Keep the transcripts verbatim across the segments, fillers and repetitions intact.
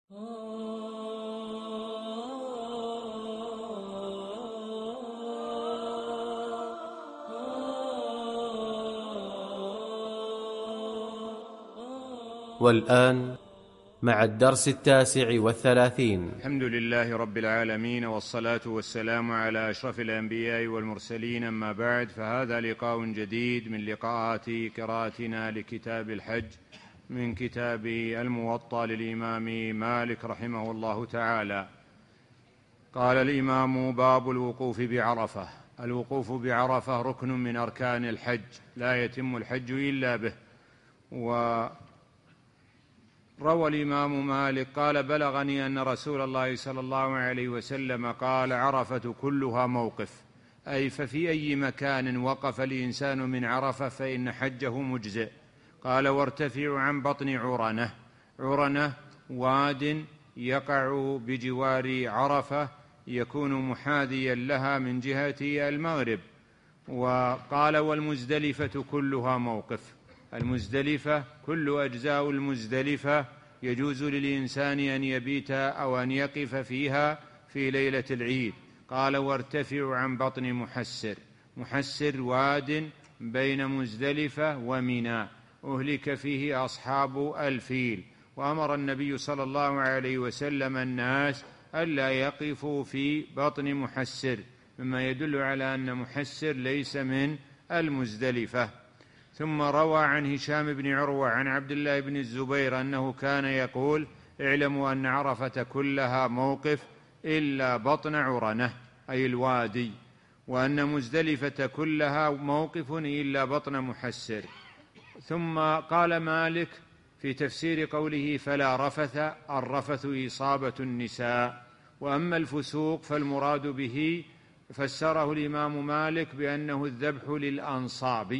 والآن مع الدرس التاسع والثلاثين. الحمد لله رب العالمين، والصلاة والسلام على أشرف الأنبياء والمرسلين، أما بعد، فهذا لقاء جديد من لقاءات قراءتنا لكتاب الحج من كتاب الموطأ للإمام مالك رحمه الله تعالى. قال الإمام: باب الوقوف بعرفة. الوقوف بعرفة ركن من أركان الحج، لا يتم الحج إلا به. وروى الإمام مالك قال: بلغني أن رسول الله صلى الله عليه وسلم قال: عرفة كلها موقف، أي ففي أي مكان وقف الإنسان من عرفة فإن حجه مجزئ. قال: وارتفع عن بطن عرنة. عرنة واد يقع بجوار عرفة، يكون محاذيا لها من جهة المغرب. وقال: والمزدلفة كلها موقف. المزدلفة كل أجزاء المزدلفة يجوز للإنسان أن يبيت أو أن يقف فيها في ليلة العيد. قال: وارتفع عن بطن محسر. محسر واد بين مزدلفة ومنى، أهلك فيه أصحاب الفيل، وأمر النبي صلى الله عليه وسلم الناس ألا يقفوا في بطن محسر، مما يدل على أن محسر ليس من المزدلفة. ثم روى عن هشام بن عروة عن عبد الله بن الزبير أنه كان يقول: اعلموا أن عرفة كلها موقف إلا بطن عرنة، أي الوادي، وأن مزدلفة كلها موقف إلا بطن محسر. ثم قال مالك في تفسير قوله: فلا رفث، الرفث إصابة النساء. وأما الفسوق فالمراد به فسره الإمام مالك بأنه الذبح للأنصاب،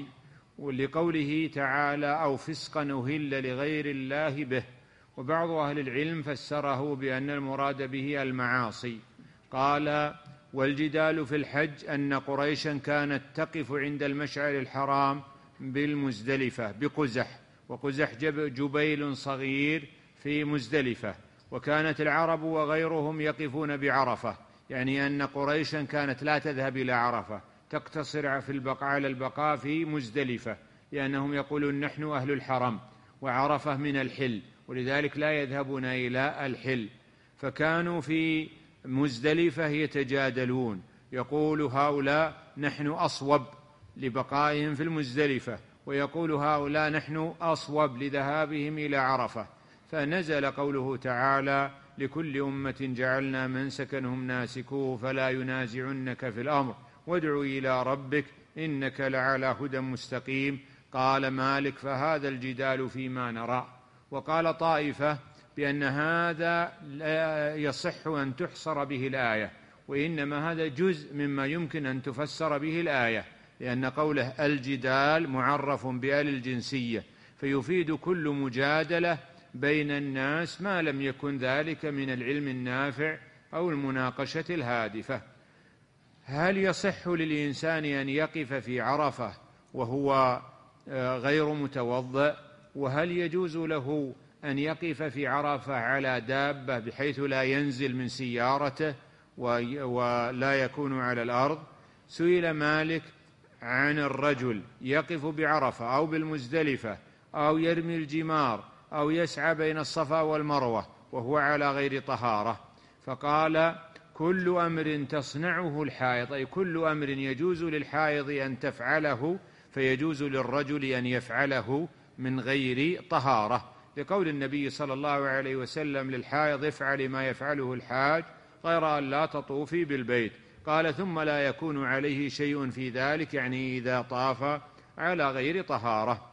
ولقوله تعالى: أو فسقا أهل لغير الله به. وبعض أهل العلم فسره بأن المراد به المعاصي. قال: والجدال في الحج أن قريشا كانت تقف عند المشعر الحرام بالمزدلفة بقزح، وقزح جبيل صغير في مزدلفة، وكانت العرب وغيرهم يقفون بعرفة، يعني أن قريشا كانت لا تذهب إلى عرفة، تقتصر في البقاء على البقاء في مزدلفة، لأنهم يقولون نحن أهل الحرم وعرفة من الحل، ولذلك لا يذهبون إلى الحل. فكانوا في مزدلفة يتجادلون، يقول هؤلاء نحن أصوب لبقائهم في المزدلفة، ويقول هؤلاء نحن أصوب لذهابهم إلى عرفة. فنزل قوله تعالى: لكل أمة جعلنا منسكنهم ناسكوه فلا ينازعنك في الأمر وادع إلى ربك إنك لعلى هدى مستقيم. قال مالك: فهذا الجدال فيما نرى. وقال طائفة بأن هذا لا يصح أن تحصر به الآية، وإنما هذا جزء مما يمكن أن تفسر به الآية، لأن قوله الجدال معرف بآل الجنسية، فيفيد كل مجادلة بين الناس ما لم يكن ذلك من العلم النافع أو المناقشة الهادفة. هل يصح للإنسان أن يقف في عرفة وهو غير متوضئ؟ وهل يجوز له أن يقف في عرفة على دابة بحيث لا ينزل من سيارته ولا يكون على الأرض؟ سئل مالك عن الرجل يقف بعرفة أو بالمزدلفة أو يرمي الجمار أو يسعى بين الصفا والمروة وهو على غير طهارة، فقال: كل أمر تصنعه الحائض، أي كل أمر يجوز للحائض أن تفعله فيجوز للرجل أن يفعله من غير طهارة، لقول النبي صلى الله عليه وسلم للحائض: افعل ما يفعله الحاج غير أن لا تطوفي بالبيت. قال: ثم لا يكون عليه شيء في ذلك، يعني إذا طاف على غير طهارة.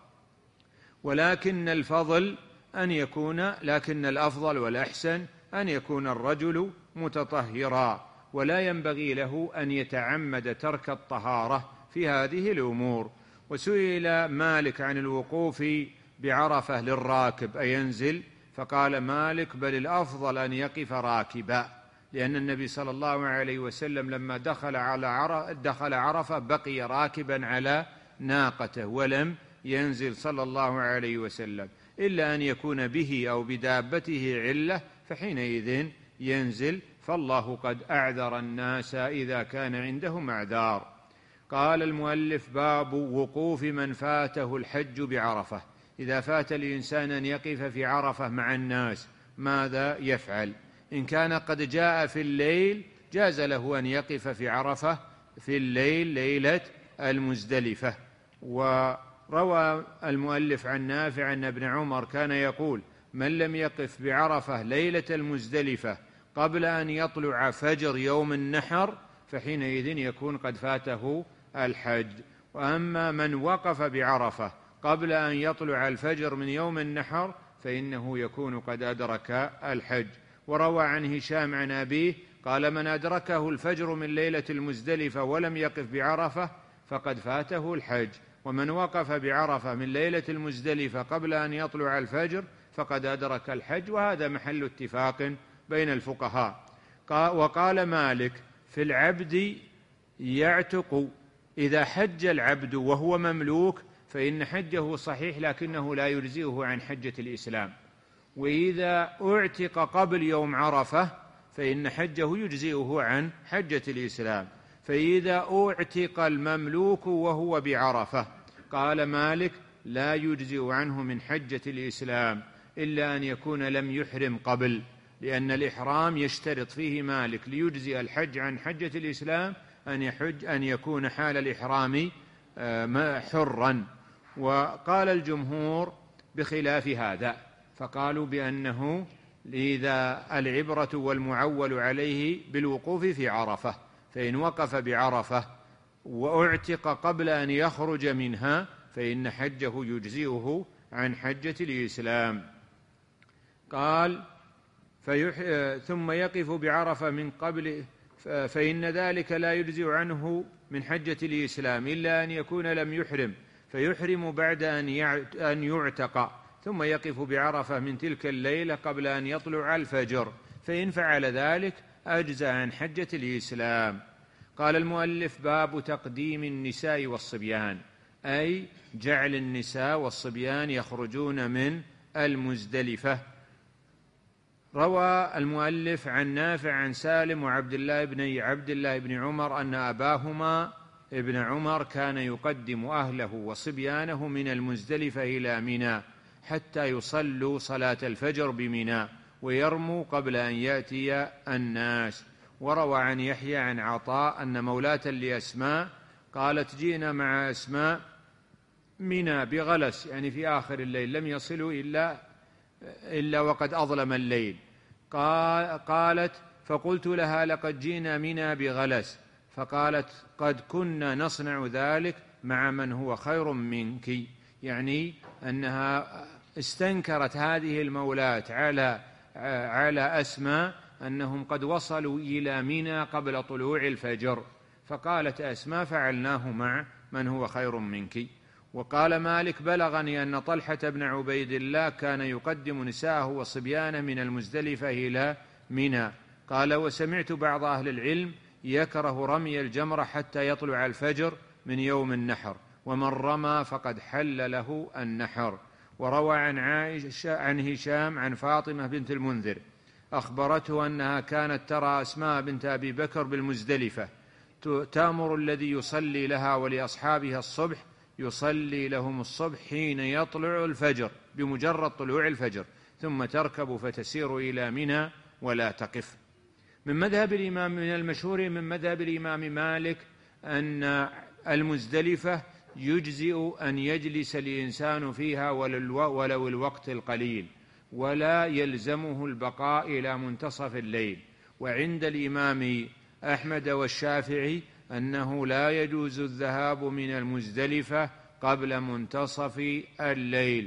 ولكن الفضل أن يكون لكن الأفضل والأحسن أن يكون الرجل متطهرا، ولا ينبغي له أن يتعمد ترك الطهارة في هذه الأمور. وسئل مالك عن الوقوف بعرفة للراكب أينزل؟ فقال مالك: بل الأفضل أن يقف راكبا، لأن النبي صلى الله عليه وسلم لما دخل على دخل عرفة بقي راكبا على ناقته ولم ينزل صلى الله عليه وسلم، إلا أن يكون به أو بدابته علة فحينئذ ينزل، فالله قد أعذر الناس إذا كان عندهم أعذار. قال المؤلف: باب وقوف من فاته الحج بعرفة. إذا فات الإنسان أن يقف في عرفة مع الناس ماذا يفعل؟ إن كان قد جاء في الليل جاز له أن يقف في عرفة في الليل ليلة المزدلفة. وروى المؤلف عن نافع أن ابن عمر كان يقول: من لم يقف بعرفة ليلة المزدلفة قبل أن يطلع فجر يوم النحر فحينئذ يكون قد فاته الحج. وأما من وقف بعرفة قبل أن يطلع الفجر من يوم النحر فإنه يكون قد أدرك الحج. وروى عن هشام عن أبيه قال: من أدركه الفجر من ليلة المزدلفة ولم يقف بعرفة فقد فاته الحج، ومن وقف بعرفة من ليلة المزدلفة قبل أن يطلع الفجر فقد أدرك الحج. وهذا محل اتفاق بين الفقهاء. وقال مالك: في العبد يعتق، إذا حج العبد وهو مملوك فإن حجه صحيح لكنه لا يجزئه عن حجة الإسلام، وإذا أعتق قبل يوم عرفة فإن حجه يجزئه عن حجة الإسلام. فإذا أعتق المملوك وهو بعرفة قال مالك: لا يجزئ عنه من حجة الإسلام إلا أن يكون لم يحرم قبل، لأن الإحرام يشترط فيه مالك ليجزئ الحج عن حجة الإسلام أن يحج أن يكون حال الإحرام حرا. وقال الجمهور بخلاف هذا، فقالوا بأنه إذا العبرة والمعول عليه بالوقوف في عرفة، فإن وقف بعرفة وأعتق قبل أن يخرج منها فإن حجه يجزئه عن حجة الإسلام. قال: فيح... ثم يقف بعرفة من قبل فإن ذلك لا يجزئ عنه من حجة الإسلام إلا أن يكون لم يحرم، فيحرم بعد أن يعتق، ثم يقف بعرفة من تلك الليلة قبل أن يطلع الفجر، فإن فعل ذلك أجزى عن حجة الإسلام. قال المؤلف: باب تقديم النساء والصبيان، أي جعل النساء والصبيان يخرجون من المزدلفة. روى المؤلف عن نافع عن سالم وعبد الله بن عبد الله بن عمر أن أباهما ابن عمر كان يقدم أهله وصبيانه من المزدلفة إلى منى حتى يصلوا صلاة الفجر بمنى ويرموا قبل أن يأتي الناس. وروى عن يحيى عن عطاء أن مولاة لأسماء قالت: جئنا مع أسماء منى بغلس، يعني في آخر الليل، لم يصلوا إلا إلا وقد أظلم الليل. قالت: فقلت لها: لقد جئنا منى بغلس. فقالت: قد كنا نصنع ذلك مع من هو خير منك، يعني أنها استنكرت هذه المولاة على على أسماء أنهم قد وصلوا إلى منى قبل طلوع الفجر، فقالت أسماء: فعلناه مع من هو خير منك. وقال مالك: بلغني أن طلحة بن عبيد الله كان يقدم نساءه وصبيانه من المزدلفة إلى منى. قال: وسمعت بعض أهل العلم يكره رمي الجمرة حتى يطلع الفجر من يوم النحر، ومن رمى فقد حل له النحر. وروى عن عائشة عن هشام عن فاطمة بنت المنذر أخبرته أنها كانت ترى أسماء بنت أبي بكر بالمزدلفة تأمر الذي يصلي لها ولأصحابها الصبح يصلي لهم الصبح حين يطلع الفجر بمجرد طلوع الفجر، ثم تركب فتسير إلى منى ولا تقف. من مذهب الإمام من المشهور من مذهب الإمام مالك أن المزدلفة يجزئ أن يجلس الإنسان فيها ولو الوقت القليل، ولا يلزمه البقاء إلى منتصف الليل. وعند الإمام أحمد والشافعي أنه لا يجوز الذهاب من المزدلفة قبل منتصف الليل.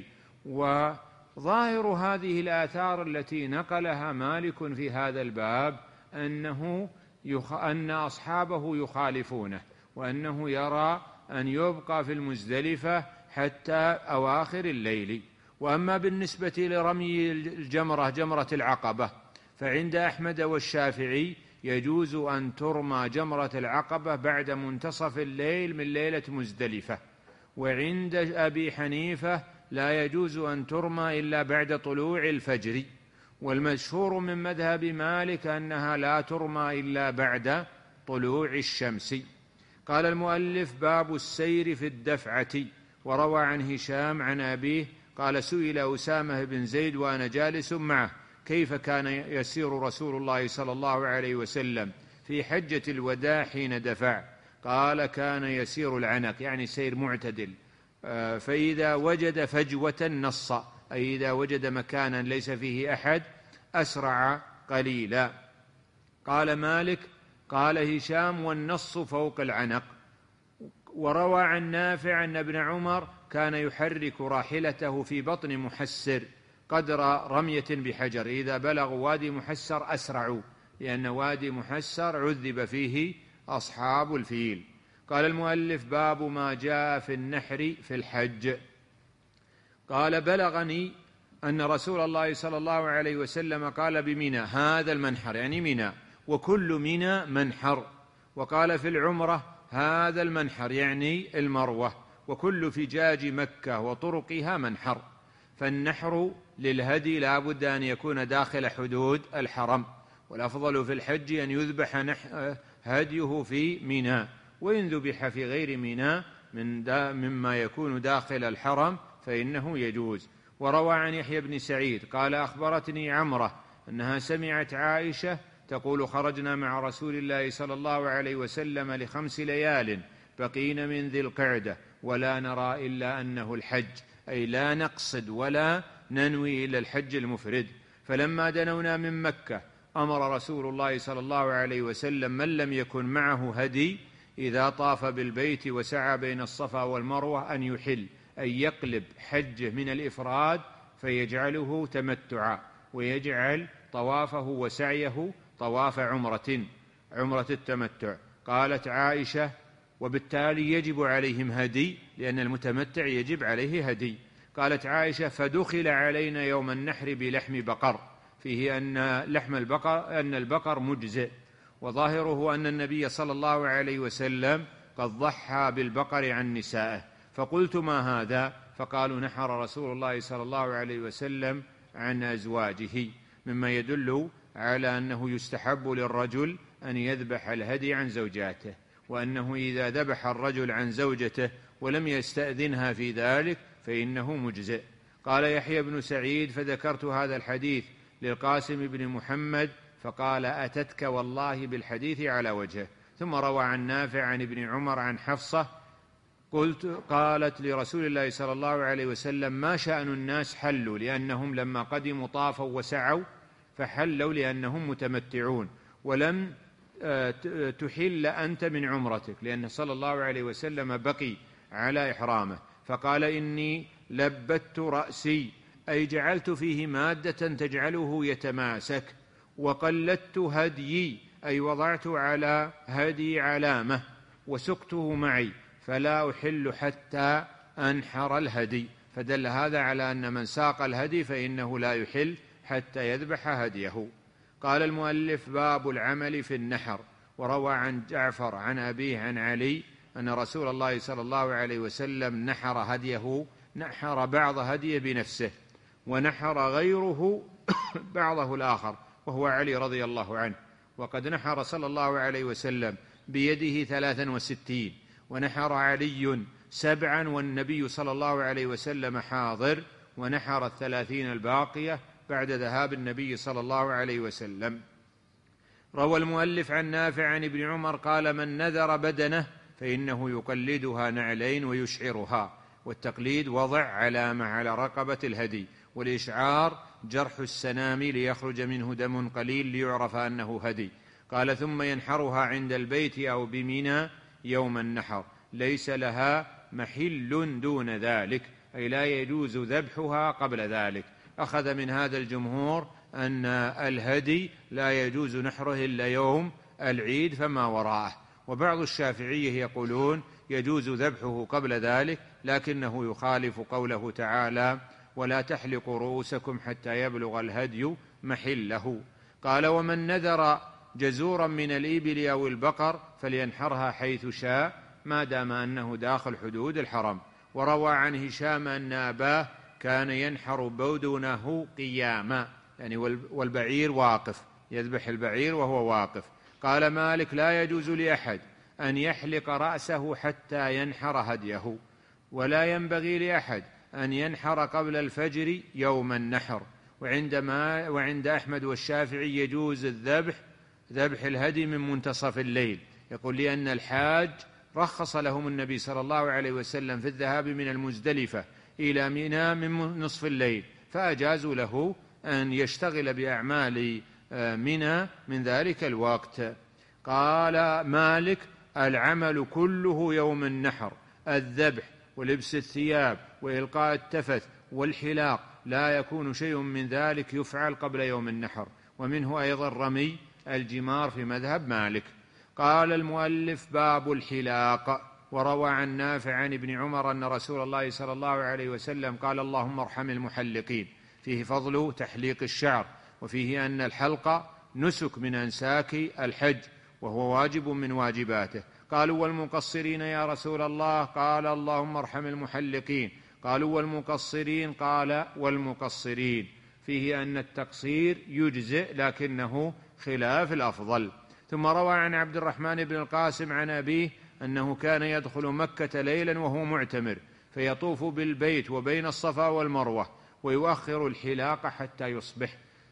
وظاهر هذه الآثار التي نقلها مالك في هذا الباب أنه يخ... أن أصحابه يخالفونه، وأنه يرى أن يبقى في المزدلفة حتى أواخر الليل. وأما بالنسبة لرمي الجمرة جمرة العقبة فعند أحمد والشافعي يجوز أن ترمى جمرة العقبة بعد منتصف الليل من ليلة مزدلفة، وعند أبي حنيفة لا يجوز أن ترمى إلا بعد طلوع الفجر. والمشهور من مذهب مالك أنها لا ترمى إلا بعد طلوع الشمس. قال المؤلف: باب السير في الدفعة. وروى عن هشام عن أبيه قال: سئل أسامة بن زيد وأنا جالس معه: كيف كان يسير رسول الله صلى الله عليه وسلم في حجة الوداع حين دفع؟ قال: كان يسير العنق، يعني سير معتدل، فإذا وجد فجوة نص، أي إذا وجد مكانا ليس فيه أحد أسرع قليلا. قال مالك: قال هشام: والنص فوق العنق. وروى عن نافع أن ابن عمر كان يحرك راحلته في بطن محسر قدر رمية بحجر، إذا بلغوا وادي محسر أسرعوا، لأن وادي محسر عذب فيه أصحاب الفيل. قال المؤلف: باب ما جاء في النحر في الحج. قال: بلغني أن رسول الله صلى الله عليه وسلم قال بمنى: هذا المنحر، يعني منى، وكل منى منحر. وقال في العمرة: هذا المنحر، يعني المروة، وكل فجاج مكة وطرقها منحر. فالنحر للهدي لا بد أن يكون داخل حدود الحرم، والأفضل في الحج أن يذبح هديه في منى، وإن ذبح في غير منى من دا مما يكون داخل الحرم فإنه يجوز. وروى عن يحيى بن سعيد قال: أخبرتني عمرة أنها سمعت عائشة تقول: خرجنا مع رسول الله صلى الله عليه وسلم لخمس ليال بقين من ذي القعدة ولا نرى إلا أنه الحج، أي لا نقصد ولا ننوي إلا الحج المفرد. فلما دنونا من مكة أمر رسول الله صلى الله عليه وسلم من لم يكن معه هدي إذا طاف بالبيت وسعى بين الصفا والمروة أن يحل، أي يقلب حجه من الإفراد فيجعله تمتعا، ويجعل طوافه وسعيه طواف عمرة عمرة التمتع. قالت عائشة: وبالتالي يجب عليهم هدي، لأن المتمتع يجب عليه هدي. قالت عائشة: فدخل علينا يوم النحر بلحم بقر، فيه أن لحم البقر أن البقر مجزئ، وظاهره أن النبي صلى الله عليه وسلم قد ضحى بالبقر عن نسائه. فقلت: ما هذا؟ فقالوا: نحر رسول الله صلى الله عليه وسلم عن أزواجه، مما يدل على أنه يستحب للرجل أن يذبح الهدي عن زوجاته، وأنه إذا ذبح الرجل عن زوجته ولم يستأذنها في ذلك فإنه مجزئ. قال يحيى بن سعيد: فذكرت هذا الحديث للقاسم بن محمد فقال: أتتك والله بالحديث على وجهه. ثم روى عن نافع عن ابن عمر عن حفصة قلت قالت لرسول الله صلى الله عليه وسلم: ما شأن الناس حلوا؟ لأنهم لما قدموا طافوا وسعوا فحلوا لأنهم متمتعون، ولم تحل أنت من عمرتك، لأن صلى الله عليه وسلم بقي على إحرامه. فقال: إني لبت رأسي، أي جعلت فيه مادة تجعله يتماسك، وقلدت هديي، أي وضعت على هدي علامة، وسقته معي، فلا أحل حتى أنحر الهدي. فدل هذا على أن من ساق الهدي فإنه لا يحل حتى يذبح هديه. قال المؤلف: باب العمل في النحر. وروى عن جعفر عن أبيه عن علي أن رسول الله صلى الله عليه وسلم نحر هديه، نحر بعض هديه بنفسه، ونحر غيره بعضه الآخر، وهو علي رضي الله عنه. وقد نحر صلى الله عليه وسلم بيده ثلاثا وستين، ونحر علي سبعا والنبي صلى الله عليه وسلم حاضر، ونحر الثلاثين الباقية بعد ذهاب النبي صلى الله عليه وسلم. روى المؤلف عن نافع عن ابن عمر قال: من نذر بدنه فإنه يقلدها نعلين ويشعرها. والتقليد وضع علامة على رقبة الهدي، والإشعار جرح السنام ليخرج منه دم قليل ليعرف أنه هدي. قال: ثم ينحرها عند البيت أو بمنى يوم النحر، ليس لها محل دون ذلك، أي لا يجوز ذبحها قبل ذلك. أخذ من هذا الجمهور أن الهدي لا يجوز نحره إلا يوم العيد فما وراءه. وبعض الشافعية يقولون يجوز ذبحه قبل ذلك، لكنه يخالف قوله تعالى: ولا تحلقوا رؤوسكم حتى يبلغ الهدي محله. قال: ومن نذر جزورا من الإبل أو البقر فلينحرها حيث شاء ما دام أنه داخل حدود الحرم. وروى عن هشام أن أباه كان ينحر بدنه قياما، يعني والبعير واقف، يذبح البعير وهو واقف. قال مالك: لا يجوز لأحد أن يحلق رأسه حتى ينحر هديه، ولا ينبغي لأحد أن ينحر قبل الفجر يوم النحر. وعندما وعند أحمد والشافعي يجوز الذبح ذبح الهدي من منتصف الليل، يقول لأن الحاج رخص لهم النبي صلى الله عليه وسلم في الذهاب من المزدلفة إلى منى من نصف الليل، فأجازوا له أن يشتغل بأعمال منى من ذلك الوقت. قال مالك: العمل كله يوم النحر، الذبح ولبس الثياب وإلقاء التفث والحلاق، لا يكون شيء من ذلك يفعل قبل يوم النحر. ومنه أيضا رمي الجمار في مذهب مالك. قال المؤلف: باب الحلاق. وروى عن نافع عن ابن عمر أن رسول الله صلى الله عليه وسلم قال: اللهم ارحم المحلقين. فيه فضل تحليق الشعر، وفيه أن الحلق نسك من أنساك الحج، وهو واجب من واجباته. قالوا: والمقصرين يا رسول الله؟ قال: اللهم ارحم المحلقين. قالوا: والمقصرين؟ قال: والمقصرين. فيه أن التقصير يجزئ لكنه خلاف الأفضل. ثم روى عن عبد الرحمن بن القاسم عن أبيه أنه كان يدخل مكة ليلا وهو معتمر، فيطوف بالبيت وبين الصفا والمروة، ويؤخر الحلاق حتى يصبح.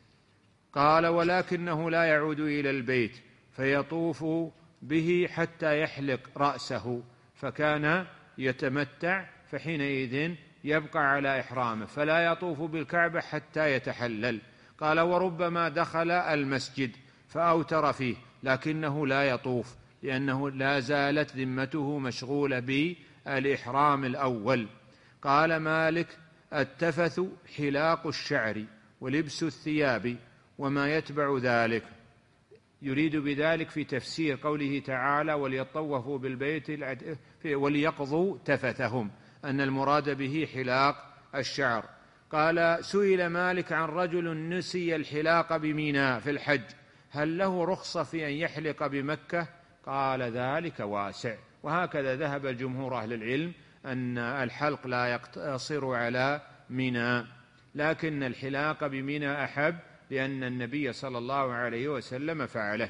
قال: ولكنه لا يعود إلى البيت، فيطوف به حتى يحلق رأسه، فكان يتمتع، فحينئذ يبقى على إحرامه، فلا يطوف بالكعبة حتى يتحلل. قال: وربما دخل المسجد فأوتر فيه، لكنه لا يطوف، لأنه لا زالت ذمته مشغولة بالإحرام الأول. قال مالك: التفث حلاق الشعر ولبس الثياب وما يتبع ذلك. يريد بذلك في تفسير قوله تعالى: وليطوفوا بالبيت وليقضوا تفثهم، أن المراد به حلاق الشعر. قال: سئل مالك عن رجل نسي الحلاق بميناء في الحج، هل له رخصة في أن يحلق بمكة؟ قال: ذلك واسع. وهكذا ذهب جمهور أهل العلم أن الحلق لا يقتصر على ميناء، لكن الحلاق بميناء أحب، لأن النبي صلى الله عليه وسلم فعله.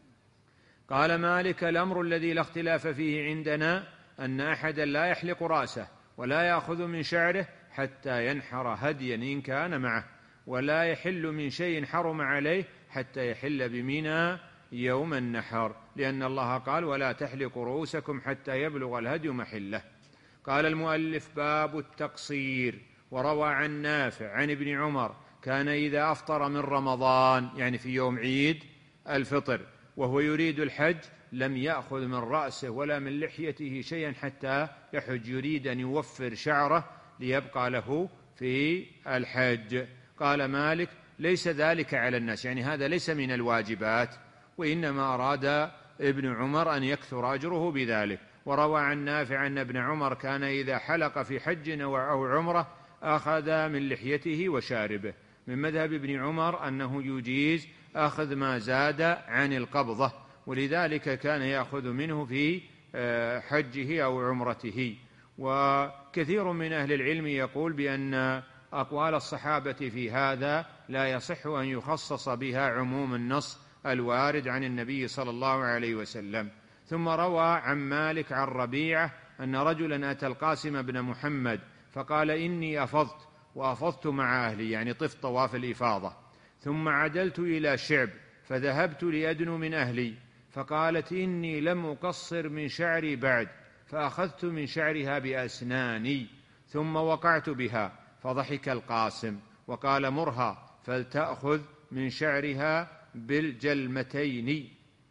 قال مالك: الأمر الذي لا اختلاف فيه عندنا أن أحدا لا يحلق رأسه ولا يأخذ من شعره حتى ينحر هديا إن كان معه، ولا يحل من شيء حرم عليه حتى يحل بمنى يوم النحر، لأن الله قال: ولا تحلقوا رؤوسكم حتى يبلغ الهدي محله. قال المؤلف: باب التقصير. وروى عن نافع عن ابن عمر كان إذا أفطر من رمضان، يعني في يوم عيد الفطر، وهو يريد الحج، لم يأخذ من رأسه ولا من لحيته شيئا حتى يحج، يريد أن يوفر شعره ليبقى له في الحج. قال مالك: ليس ذلك على الناس، يعني هذا ليس من الواجبات، وإنما أراد ابن عمر أن يكثر أجره بذلك. وروى عن نافع أن ابن عمر كان إذا حلق في حج أو عمرة أخذ من لحيته وشاربه. من مذهب ابن عمر أنه يجيز أخذ ما زاد عن القبضة، ولذلك كان يأخذ منه في حجه أو عمرته. وكثير من أهل العلم يقول بأن أقوال الصحابة في هذا لا يصح أن يخصص بها عموم النص الوارد عن النبي صلى الله عليه وسلم. ثم روى عن مالك عن ربيعة أن رجلا أتى القاسم بن محمد فقال: إني أفضت وأفضت مع أهلي، يعني طفت طواف الإفاضة، ثم عدلت إلى شعب فذهبت لأدنو من أهلي، فقالت: إني لم أقصر من شعري بعد، فأخذت من شعرها بأسناني ثم وقعت بها. فضحك القاسم وقال: مرها فلتأخذ من شعرها بالجلمتين،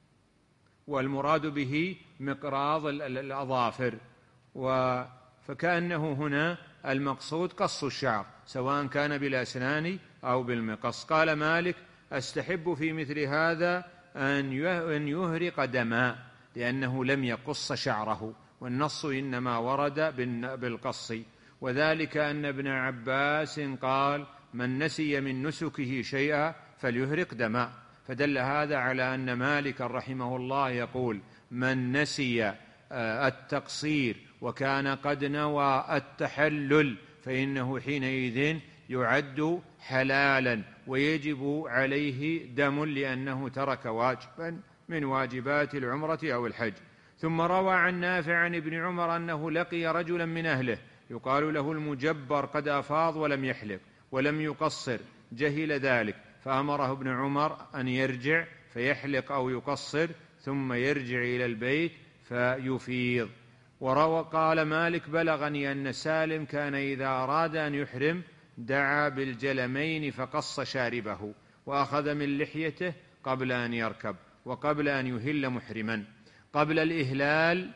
والمراد به مقراض الأظافر. فكأنه هنا المقصود قص الشعر، سواء كان بالأسنان أو بالمقص. قال مالك: أستحب في مثل هذا أن يهرق دماء، لأنه لم يقص شعره، والنص إنما ورد بالقص. وذلك أن ابن عباس قال: من نسي من نسكه شيئا فليهرق دماء، فدل هذا على أن مالك رحمه الله يقول: من نسي التقصير وكان قد نوى التحلل فإنه حينئذ يعد حلالا ويجب عليه دم لأنه ترك واجبا من واجبات العمرة أو الحج. ثم روى عن نافع عن ابن عمر أنه لقي رجلا من أهله يقال له المجبر قد أفاض ولم يحلق ولم يقصر، جهل ذلك فأمره ابن عمر أن يرجع فيحلق أو يقصر ثم يرجع إلى البيت فيفيض. وروى قال مالك بلغني أن سالم كان إذا أراد أن يحرم دعا بالجلمين فقص شاربه وأخذ من لحيته قبل أن يركب وقبل أن يهل محرما. قبل الإهلال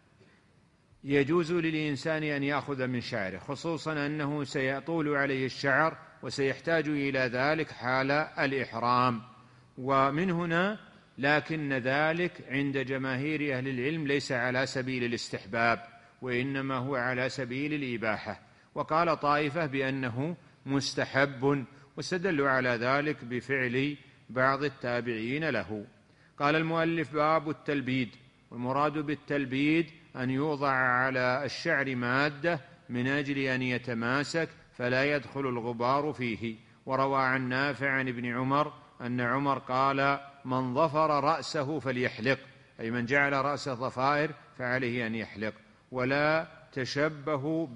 يجوز للإنسان أن يأخذ من شعره، خصوصا أنه سيطول عليه الشعر وسيحتاج إلى ذلك حال الإحرام. ومن هنا لكن ذلك عند جماهير أهل العلم ليس على سبيل الاستحباب وإنما هو على سبيل الإباحة، وقال طائفة بأنه مستحب واستدلوا على ذلك بفعل بعض التابعين له. قال المؤلف باب التلبيد، والمراد بالتلبيد أن يوضع على الشعر مادة من أجل أن يتماسك فلا يدخل الغبار فيه. وروى عن نافع عن ابن عمر أن عمر قال من ظفر رأسه فليحلق، أي من جعل رأسه ضفائر فعليه أن يحلق، ولا تشبهوا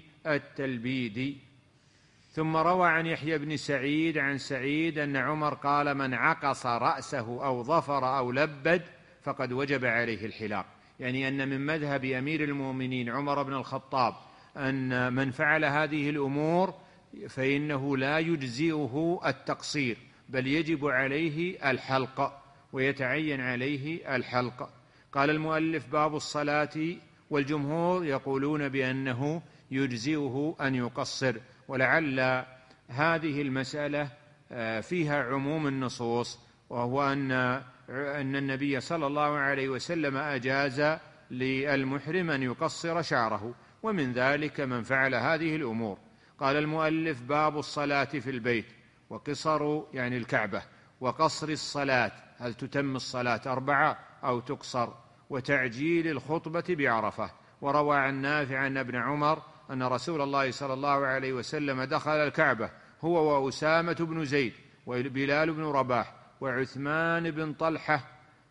بالتلبيد. ثم روى عن يحيى بن سعيد عن سعيد أن عمر قال من عقص رأسه أو ظفر أو لبد فقد وجب عليه الحلاق، يعني أن من مذهب أمير المؤمنين عمر بن الخطاب أن من فعل هذه الأمور فإنه لا يجزئه التقصير بل يجب عليه الحلق ويتعين عليه الحلق. قال المؤلف باب الصلاة، والجمهور يقولون بأنه يجزئه أن يقصر، ولعل هذه المسألة فيها عموم النصوص، وهو أن أن النبي صلى الله عليه وسلم أجاز للمحرم أن يقصر شعره، ومن ذلك من فعل هذه الأمور. قال المؤلف باب الصلاة في البيت، وقصر يعني الكعبة، وقصر الصلاة هل تتم الصلاة أربعة أو تقصر، وتعجيل الخطبة بعرفة. وروى عن نافع أن ابن عمر أن رسول الله صلى الله عليه وسلم دخل الكعبة هو وأسامة بن زيد وبلال بن رباح وعثمان بن طلحة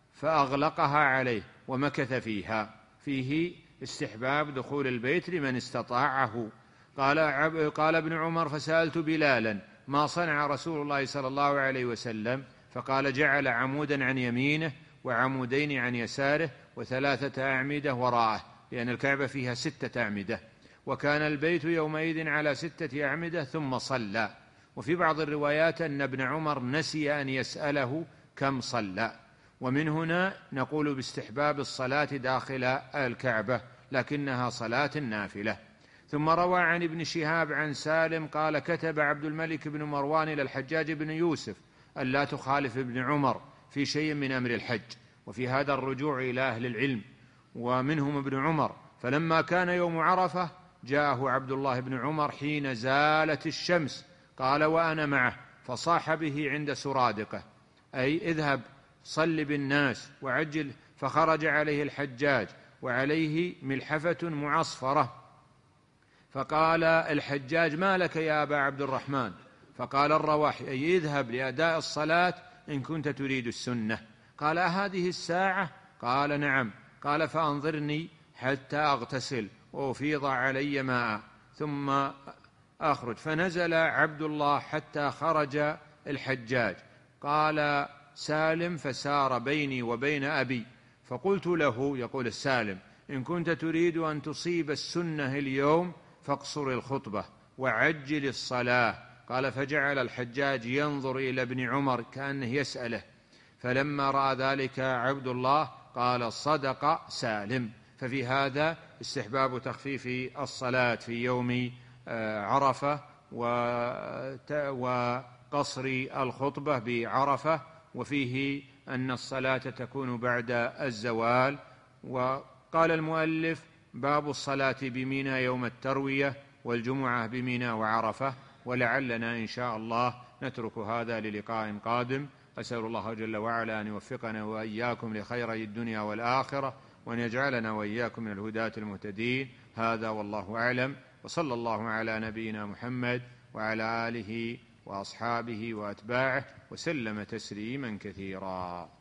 فأغلقها عليه ومكث فيها، فيه استحباب دخول البيت لمن استطاعه. قال, قال ابن عمر فسألت بلالا ما صنع رسول الله صلى الله عليه وسلم، فقال جعل عمودا عن يمينه وعمودين عن يساره وثلاثة أعمدة وراءه، لأن الكعبة فيها ستة أعمدة، وكان البيت يومئذ على ستة أعمدة ثم صلى. وفي بعض الروايات أن ابن عمر نسي أن يسأله كم صلى. ومن هنا نقول باستحباب الصلاة داخل الكعبة لكنها صلاة نافلة. ثم روى عن ابن شهاب عن سالم قال كتب عبد الملك بن مروان إلى الحجاج بن يوسف ألا تخالف ابن عمر في شيء من أمر الحج، وفي هذا الرجوع إلى أهل العلم ومنهم ابن عمر. فلما كان يوم عرفة جاءه عبد الله بن عمر حين زالت الشمس قال وأنا معه فصاح به عند سرادقه، أي اذهب صل بالناس وعجل. فخرج عليه الحجاج وعليه ملحفة معصفرة، فقال الحجاج ما لك يا أبا عبد الرحمن؟ فقال الرواحي أي اذهب لأداء الصلاة إن كنت تريد السنة. قال أهذه الساعة؟ قال نعم. قال فأنظرني حتى أغتسل وأفيض علي ماء ثم أخرج. فنزل عبد الله حتى خرج الحجاج. قال سالم فسار بيني وبين أبي فقلت له، يقول السالم، إن كنت تريد أن تصيب السنة اليوم فاقصر الخطبة وعجل الصلاة. قال فجعل الحجاج ينظر إلى ابن عمر كأنه يسأله، فلما رأى ذلك عبد الله قال صدق سالم. ففي هذا استحباب تخفيف الصلاة في يوم عرفة وقصر الخطبة بعرفة، وفيه أن الصلاة تكون بعد الزوال. وقال المؤلف باب الصلاة بمنى يوم التروية والجمعة بمنى وعرفة. ولعلنا إن شاء الله نترك هذا للقاء قادم. أسأل الله جل وعلا أن يوفقنا وإياكم لخيري الدنيا والآخرة، وأن يجعلنا وإياكم من الهداة المهتدين. هذا والله أعلم، وصلى الله على نبينا محمد وعلى آله وأصحابه وأتباعه وسلم تسليما كثيرا.